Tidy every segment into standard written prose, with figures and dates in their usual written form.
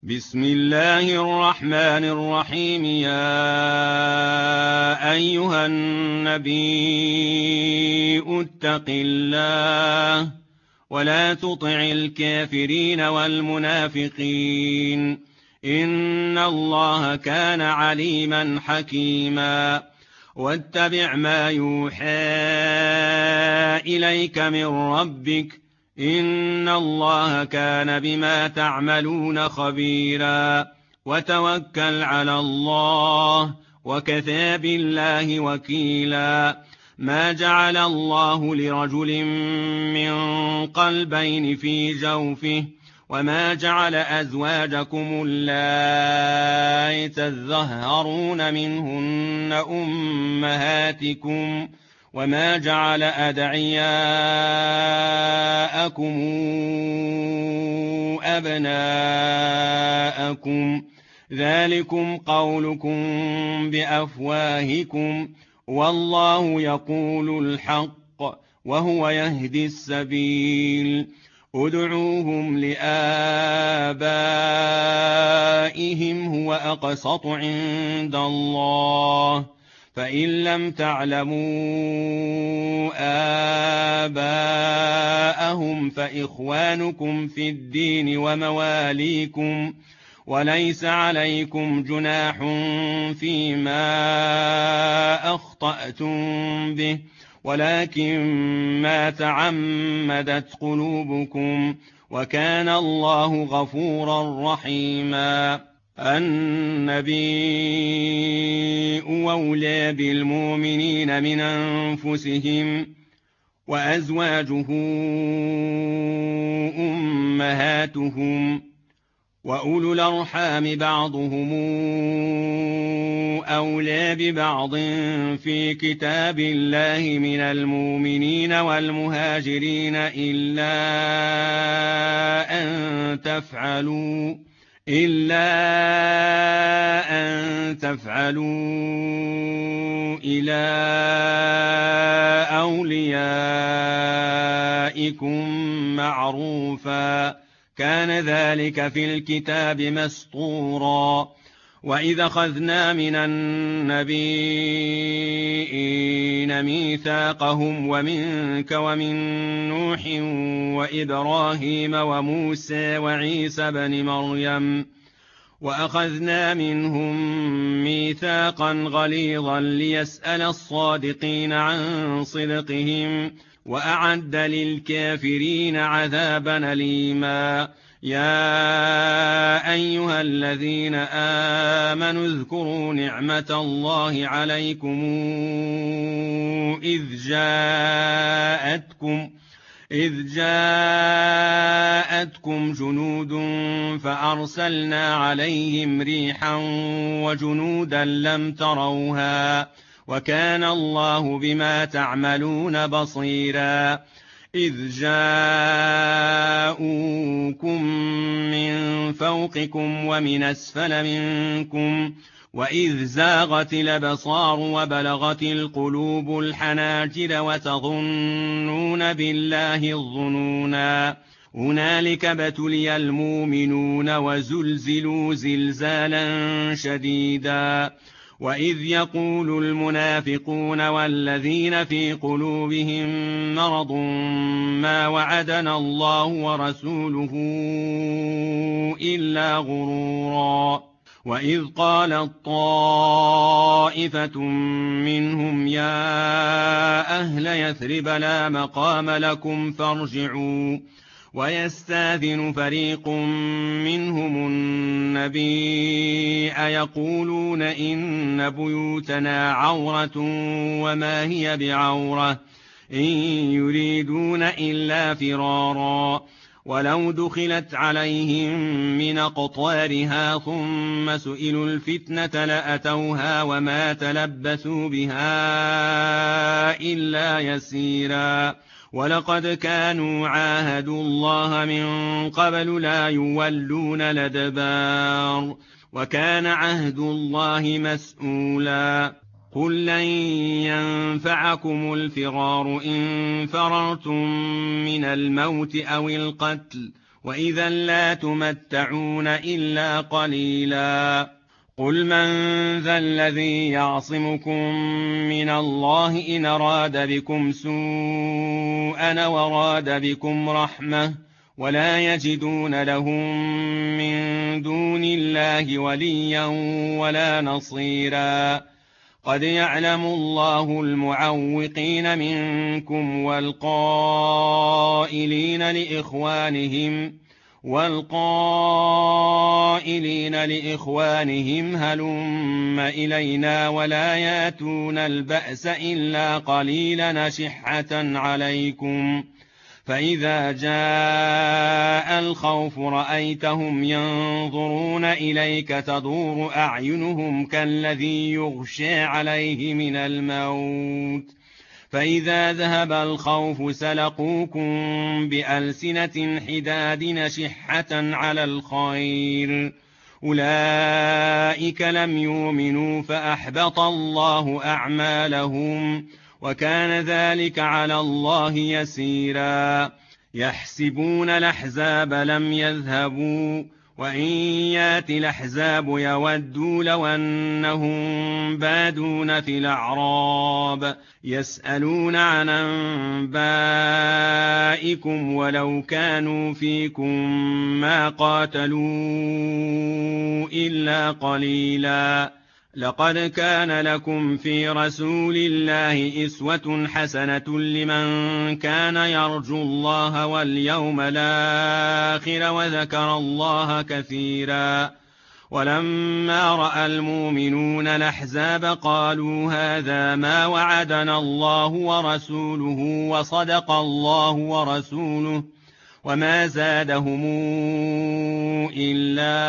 بسم الله الرحمن الرحيم. يا أيها النبي اتق الله ولا تطع الكافرين والمنافقين، إن الله كان عليما حكيما. واتبع ما يوحى إليك من ربك، إن الله كان بما تعملون خبيرا. وتوكل على الله وكفى بالله وكيلا. ما جعل الله لرجل من قلبين في جوفه، وما جعل أزواجكم اللائي تظاهرون منهن أمهاتكم، وما جعل أدعياءكم أبناءكم، ذلكم قولكم بأفواهكم، والله يقول الحق وهو يهدي السبيل. ادعوهم لآبائهم هو أقسط عند الله، فإن لم تعلموا آباءهم فإخوانكم في الدين ومواليكم، وليس عليكم جناح فيما أخطأتم به، ولكن ما تعمدت قلوبكم، وكان الله غفورا رحيما. النبي أولى بالمؤمنين من أنفسهم، وأزواجه أمهاتهم، وأولو الأرحام بعضهم أولى ببعض في كتاب الله من المؤمنين والمهاجرين إلا أن تفعلوا إلى أوليائكم معروفا، كان ذلك في الكتاب مسطورا. وإذ أخذنا من النبيين ميثاقهم ومنك ومن نوح وإبراهيم وموسى وعيسى بن مريم، وأخذنا منهم ميثاقا غليظا ليسأل الصادقين عن صدقهم، وأعد للكافرين عذابا أليما. يا أيها الذين آمنوا اذكروا نعمة الله عليكم إذ جاءتكم جنود فأرسلنا عليهم ريحا وجنودا لم تروها، وكان الله بما تعملون بصيرا. إذ جاءوكم من فوقكم ومن أسفل منكم، وإذ زاغت الأبصار وبلغت القلوب الحناجر وتظنون بالله الظنونا. هنالك ابتلي المؤمنون وزلزلوا زلزالا شديدا. وإذ يقول المنافقون والذين في قلوبهم مرض ما وعدنا الله ورسوله إلا غرورا. وإذ قالت طائفة منهم يا أهل يثرب لا مقام لكم فارجعوا، ويستاذن فريق منهم النبي يقولون إن بيوتنا عورة وما هي بعورة، إن يريدون إلا فرارا. ولو دخلت عليهم من أقطارها ثم سئلوا الفتنة لأتوها وما تلبثوا بها إلا يسيرا. ولقد كانوا عاهدوا الله من قبل لا يولون الأدبار، وكان عهد الله مسؤولا. قل لن ينفعكم الفرار إن فررتم من الموت أو القتل، وإذا لا تمتعون إلا قليلا. قل من ذا الذي يعصمكم من الله إن أراد بكم سوءا وراد بكم رحمة ولا يجدون لهم من دون الله وليا ولا نصيرا. قد يعلم الله المعوقين منكم والقائلين لإخوانهم هلم إلينا ولا ياتون البأس إلا قليلا أشحة عليكم. فإذا جاء الخوف رأيتهم ينظرون إليك تدور أعينهم كالذي يغشى عليه من الموت، فإذا ذهب الخوف سلقوكم بألسنة حداد نشحة على الخير. أولئك لم يؤمنوا فأحبط الله أعمالهم وكان ذلك على الله يسيرا. يحسبون الأحزاب لم يذهبوا وإن يأتي الأحزاب يودوا لو أنهم بادون في الأعراب يسألون عن أنبائكم ولو كانوا فيكم ما قاتلوا إلا قليلا. لقد كان لكم في رسول الله أسوة حسنة لمن كان يرجو الله واليوم الآخر وذكر الله كثيرا. ولما رأى المؤمنون الأحزاب قالوا هذا ما وعدنا الله ورسوله وصدق الله ورسوله وما زادهم إلا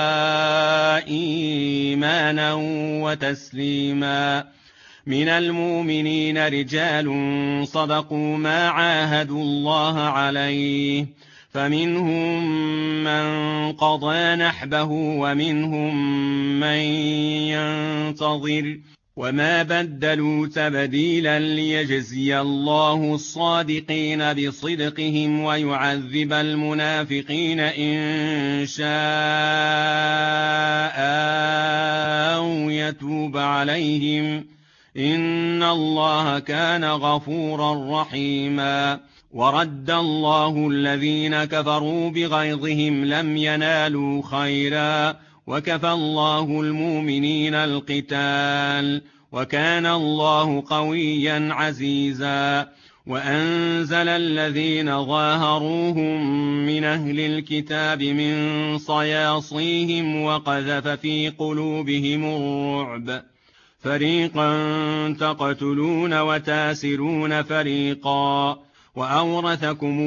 إيمانا وتسليما. من المؤمنين رجال صدقوا ما عاهدوا الله عليه فمنهم من قضى نحبه ومنهم من ينتظر وما بدلوا تبديلا ليجزي الله الصادقين بصدقهم ويعذب المنافقين إن شاء أو يتوب عليهم إن الله كان غفورا رحيما. ورد الله الذين كفروا بغيظهم لم ينالوا خيرا وكفى الله المؤمنين القتال وكان الله قويا عزيزا. وأنزل الذين ظاهروهم من أهل الكتاب من صياصيهم وقذف في قلوبهم الرعب فريقا تقتلون وتاسرون فريقا وأورثكم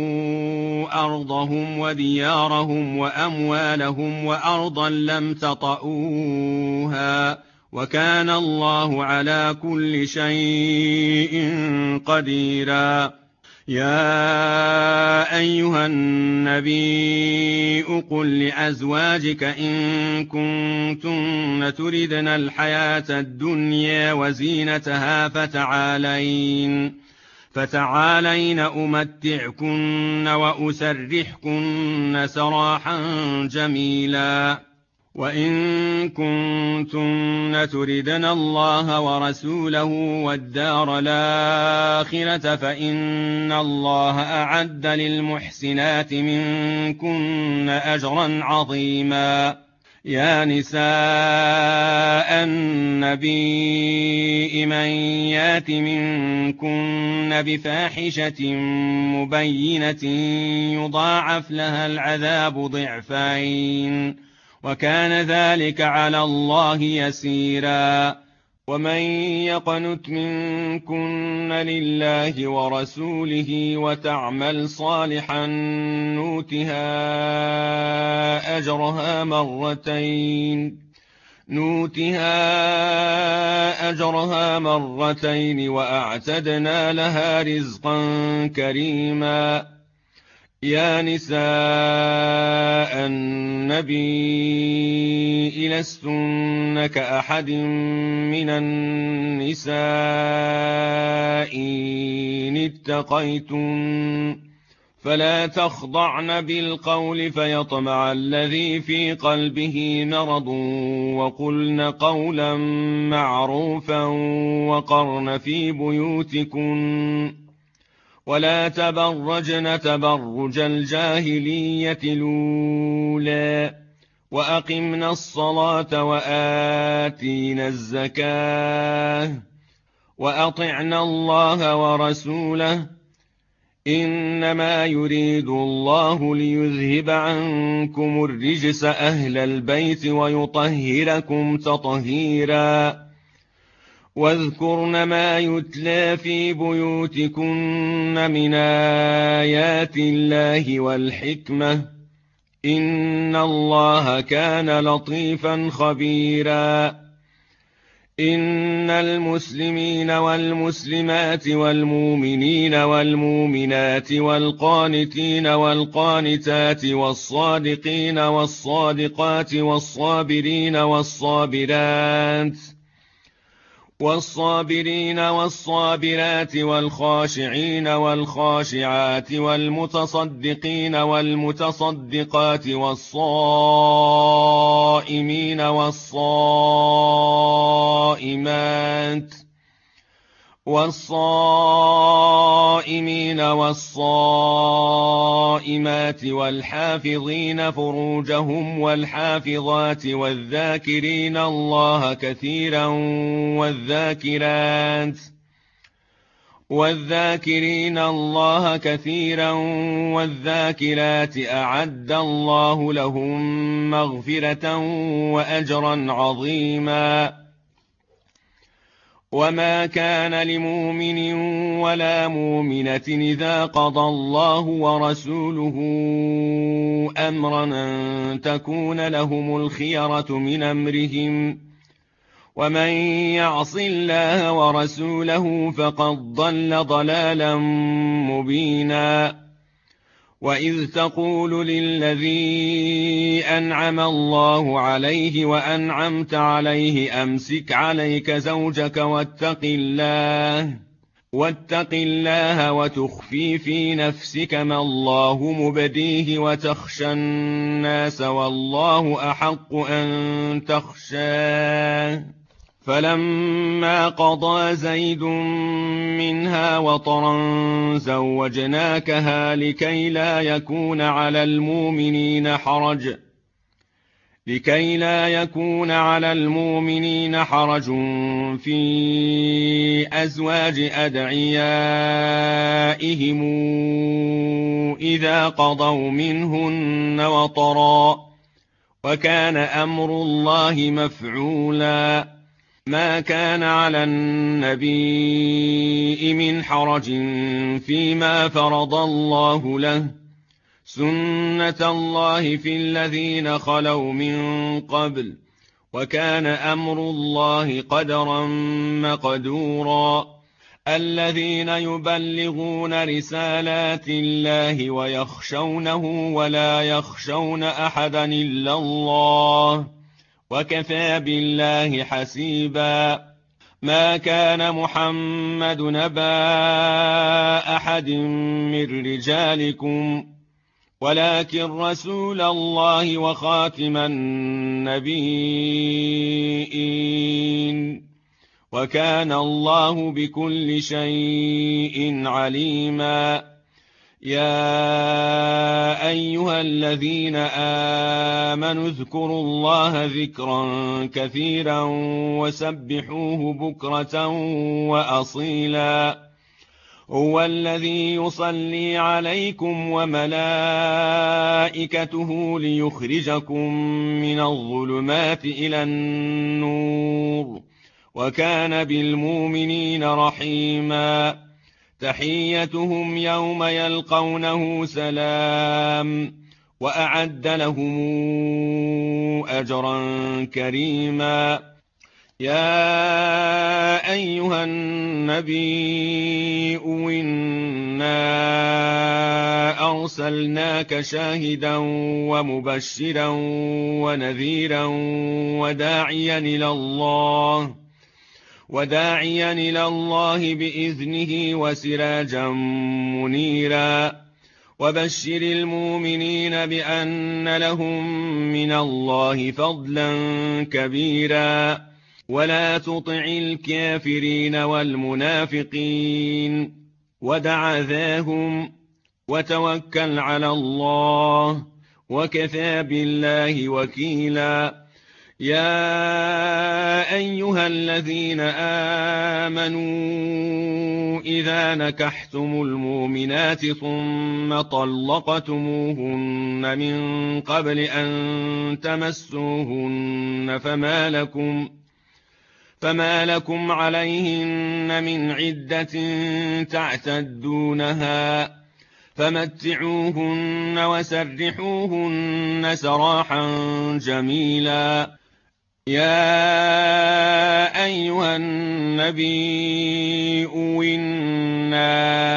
أرضهم وديارهم وأموالهم وأرضا لم تطئوها وكان الله على كل شيء قديرا. يا أيها النبي قل لأزواجك إن كنتن تردن الحياة الدنيا وزينتها فتعالين أمتعكن وأسرحكن سراحا جميلا. وإن كنتن تردن الله ورسوله والدار الآخرة فإن الله أعد للمحسنات منكن أجرا عظيما. يا نساء النبي من يات منكن بفاحشة مبينة يضاعف لها العذاب ضعفين وكان ذلك على الله يسيرا. ومن يقنت منكن لله ورسوله وتعمل صالحا نؤتها أجرها مرتين وأعتدنا لها رزقا كريما. يا نساء النبي لستن كأحد من النساء إن اتقيتن فلا تخضعن بالقول فيطمع الذي في قلبه مرض وقلن قولا معروفا وقرن في بيوتكن ولا تبرجن تبرج الجاهلية الأولى وأقمنا الصلاة وآتينا الزكاة وأطعنا الله ورسوله إنما يريد الله ليذهب عنكم الرجس أهل البيت ويطهركم تطهيرا واذكرن ما يتلى في بيوتكن من آيات الله والحكمة إن الله كان لطيفا خبيرا إن المسلمين والمسلمات والمؤمنين والمؤمنات والقانتين والقانتات والصادقين والصادقات والصابرين والصابرات والخاشعين والخاشعات والمتصدقين والمتصدقات والصائمين والصائمات والحافظين فروجهم والحافظات والذاكرين الله كثيرا والذاكرات أعد الله لهم مغفرة وأجرا عظيما وما كان لمؤمن ولا مؤمنة إذا قضى الله ورسوله أمرا أن تكون لهم الخيرة من أمرهم ومن يعص الله ورسوله فقد ضل ضلالا مبينا وإذ تقول للذي أنعم الله عليه وأنعمت عليه أمسك عليك زوجك واتق الله وتخفي في نفسك ما الله مبديه وتخشى الناس والله أحق أن تخشاه فلما قضى زيد منها وطرا زوجناكها لكي لا يكون على المؤمنين حرج في أزواج أدعيائهم إذا قضوا منهن وطرا وكان أمر الله مفعولا ما كان على النبي من حرج فيما فرض الله له سنة الله في الذين خلوا من قبل وكان أمر الله قدرا مقدورا الذين يبلغون رسالات الله ويخشونه ولا يخشون أحدا إلا الله وكفى بالله حسيبا ما كان محمد نبا أحد من رجالكم ولكن رسول الله وخاتم النبيين وكان الله بكل شيء عليما يا أيها الذين آمنوا اذكروا الله ذكرا كثيرا وسبحوه بكرة وأصيلا هو الذي يصلي عليكم وملائكته ليخرجكم من الظلمات إلى النور وكان بالمؤمنين رحيما تحيتهم يوم يلقونه سلام وأعد لهم أجرا كريما يا أيها النبي إنا أرسلناك شاهدا ومبشرا ونذيرا وداعيا إلى الله بإذنه وسراجا منيرا وبشر المؤمنين بأن لهم من الله فضلا كبيرا ولا تطع الكافرين والمنافقين ودع ذاهم وتوكل على الله وكفى بالله وكيلا. يا أيها الذين آمنوا إذا نكحتم المؤمنات ثم طلقتموهن من قبل أن تمسوهن فما لكم عليهن من عدة تعتدونها فمتعوهن وسرحوهن سراحا جميلا. يا أيها النبي إنا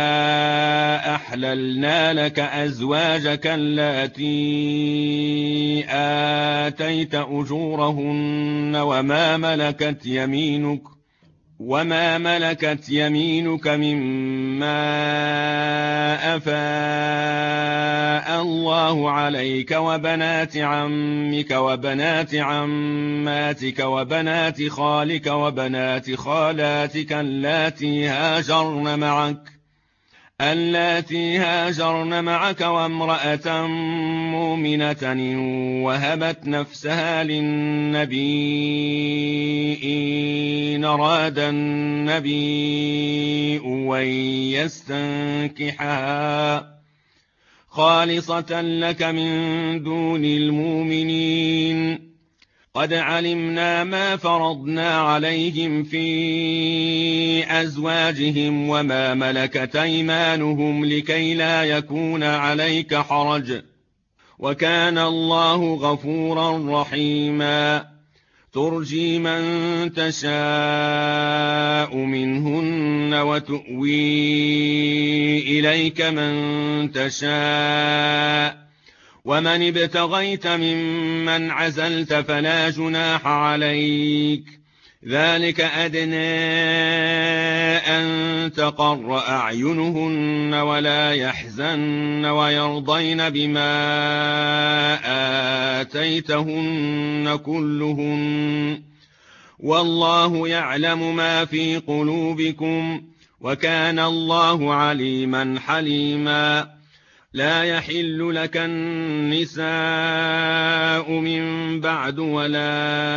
أحللنا لك أزواجك اللاتي آتيت أجورهن وما ملكت يمينك مما أفاء الله عليك وبنات عمك وبنات عماتك وبنات خالك وبنات خالاتك اللاتي هاجرن معك وامرأة مؤمنة وهبت نفسها للنبي إن أراد النبي أن يستنكحها خالصة لك من دون المؤمنين. قد علمنا ما فرضنا عليهم في أزواجهم وما ملكت أيمانهم لكي لا يكون عليك حرج وكان الله غفورا رحيما. ترجي من تشاء منهن وتؤوي إليك من تشاء ومن ابتغيت ممن عزلت فلا جناح عليك. ذلك أدنى أن تقر أعينهن ولا يحزن ويرضين بما آتيتهن كلهن والله يعلم ما في قلوبكم وكان الله عليما حليما. لا يحل لك النساء من بعد ولا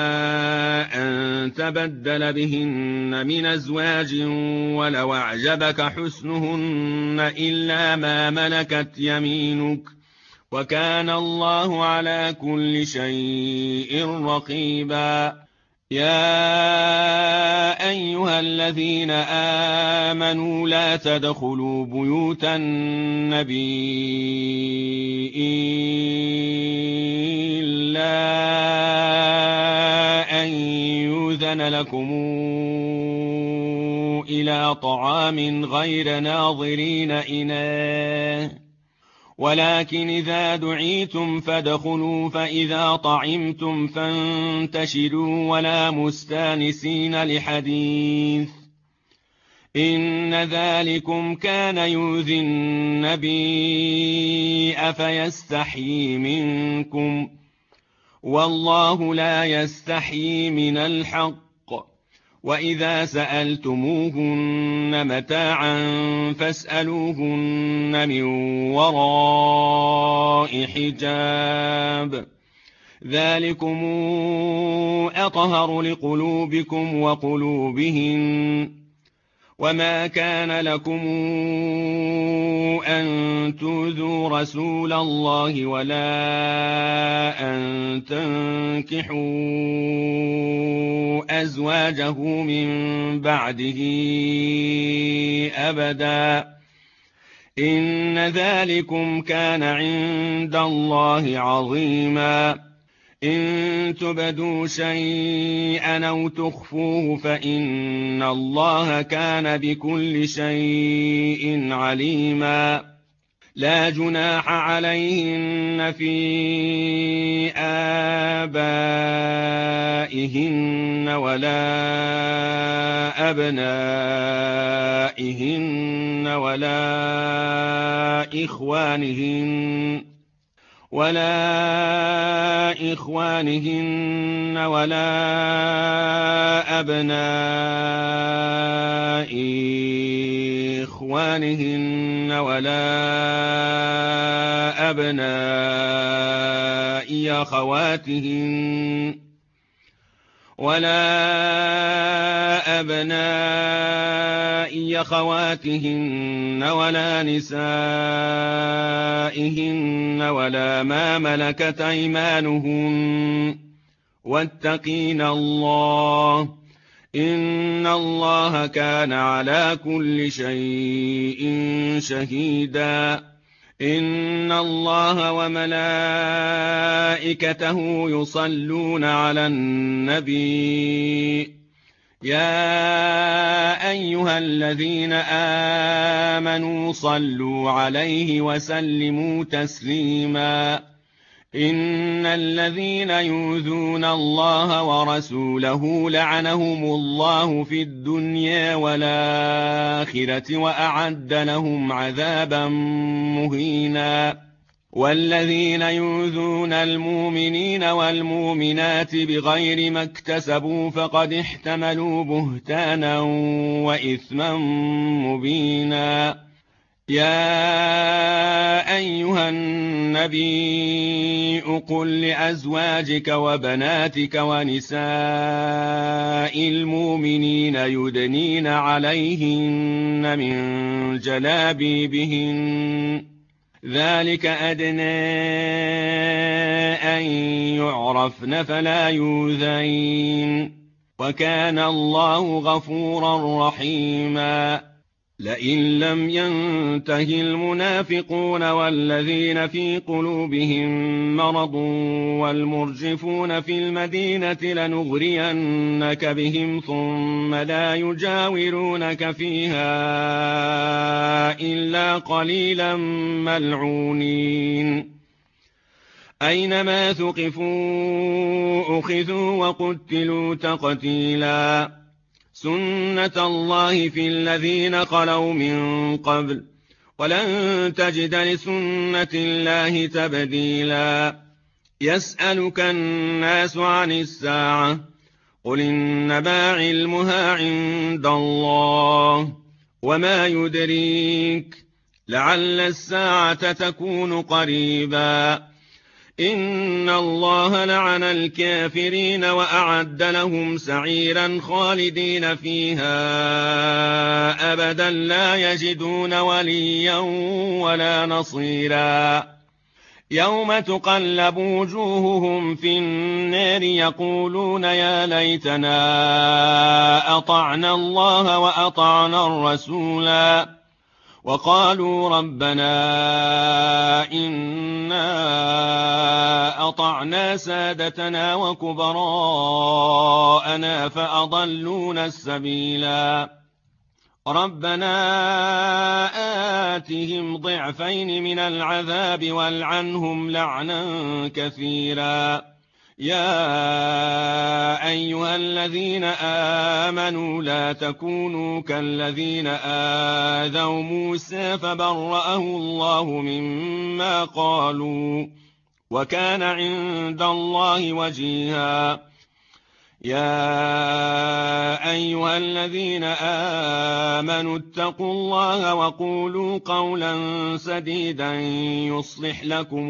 أن تبدل بهن من أزواج ولو أعجبك حسنهن إلا ما ملكت يمينك وكان الله على كل شيء رقيبا. يا أيها الذين آمنوا لا تدخلوا بيوت النبي إلا أن يؤذن لكم إلى طعام غير ناظرين إناه ولكن إذا دعيتم فادخلوا فإذا طعمتم فانتشروا ولا مستانسين لحديث إن ذلكم كان يؤذي النبي أفيستحيي منكم والله لا يستحيي من الحق. وإذا سألتموهن متاعا فاسألوهن من وراء حجاب ذلكم أطهر لقلوبكم وقلوبهن. وما كان لكم أن تؤذوا رسول الله ولا أن تنكحوا أزواجه من بعده أبدا إن ذلكم كان عند الله عظيما. إن تبدوا شيئا أو تخفوه فإن الله كان بكل شيء عليما. لا جناح عليهن في نسائهن ولا أبنائهن ولا إخوانهن ولا أبناء إخوانهن ولا أبناء أخواتهن ولا نسائهن ولا ما ملكت أيمانهن واتقين الله إن الله كان على كل شيء شهيدا إن الله وملائكته يصلون على النبي يا أيها الذين آمنوا صلوا عليه وسلموا تسليما إن الذين يؤذون الله ورسوله لعنهم الله في الدنيا والآخرة وأعد لهم عذابا مهينا والذين يؤذون المؤمنين والمؤمنات بغير ما اكتسبوا فقد احتملوا بهتانا وإثما مبينا يا أيها النبي قل لأزواجك وبناتك ونساء المؤمنين يدنين عليهن من جلابيبهن ذلك أدنى أن يعرفن فلا يؤذين وكان الله غفورا رحيما لئن لم ينته المنافقون والذين في قلوبهم مرض والمرجفون في المدينة لنغرينك بهم ثم لا يجاورونك فيها إلا قليلا ملعونين أينما ثقفوا أخذوا وقتلوا تقتيلا سنة الله في الذين خلوا من قبل ولن تجد لسنة الله تبديلا يسألك الناس عن الساعة قل إنما علمها عند الله وما يدريك لعل الساعة تكون قريبا إن الله لعن الكافرين وأعد لهم سعيرا خالدين فيها أبدا لا يجدون وليا ولا نصيرا يوم تقلب وجوههم في النار يقولون يا ليتنا أطعنا الله وأطعنا الرسولا وقالوا ربنا إنا أطعنا سادتنا وكبراءنا فأضلونا السبيلا ربنا آتهم ضعفين من العذاب والعنهم لعنا كثيرا يا أيها الذين آمنوا لا تكونوا كالذين آذوا موسى فبرأه الله مما قالوا وكان عند الله وجيها يا أيها الذين آمنوا اتقوا الله وقولوا قولا سديدا يصلح لكم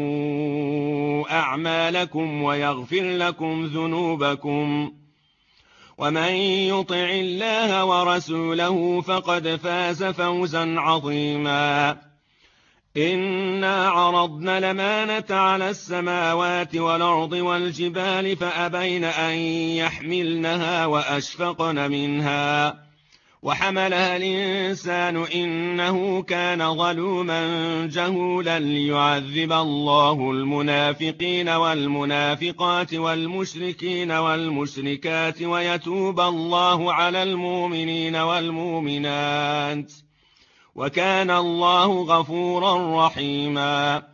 أعمالكم ويغفر لكم ذنوبكم ومن يطع الله ورسوله فقد فاز فوزا عظيما إنا عرضنا الأمانة على السماوات والأرض والجبال فأبين أن يحملنها وأشفقن منها وحملها الإنسان إنه كان ظلوما جهولا ليعذب الله المنافقين والمنافقات والمشركين والمشركات ويتوب الله على المؤمنين والمؤمنات وكان الله غفورا رحيما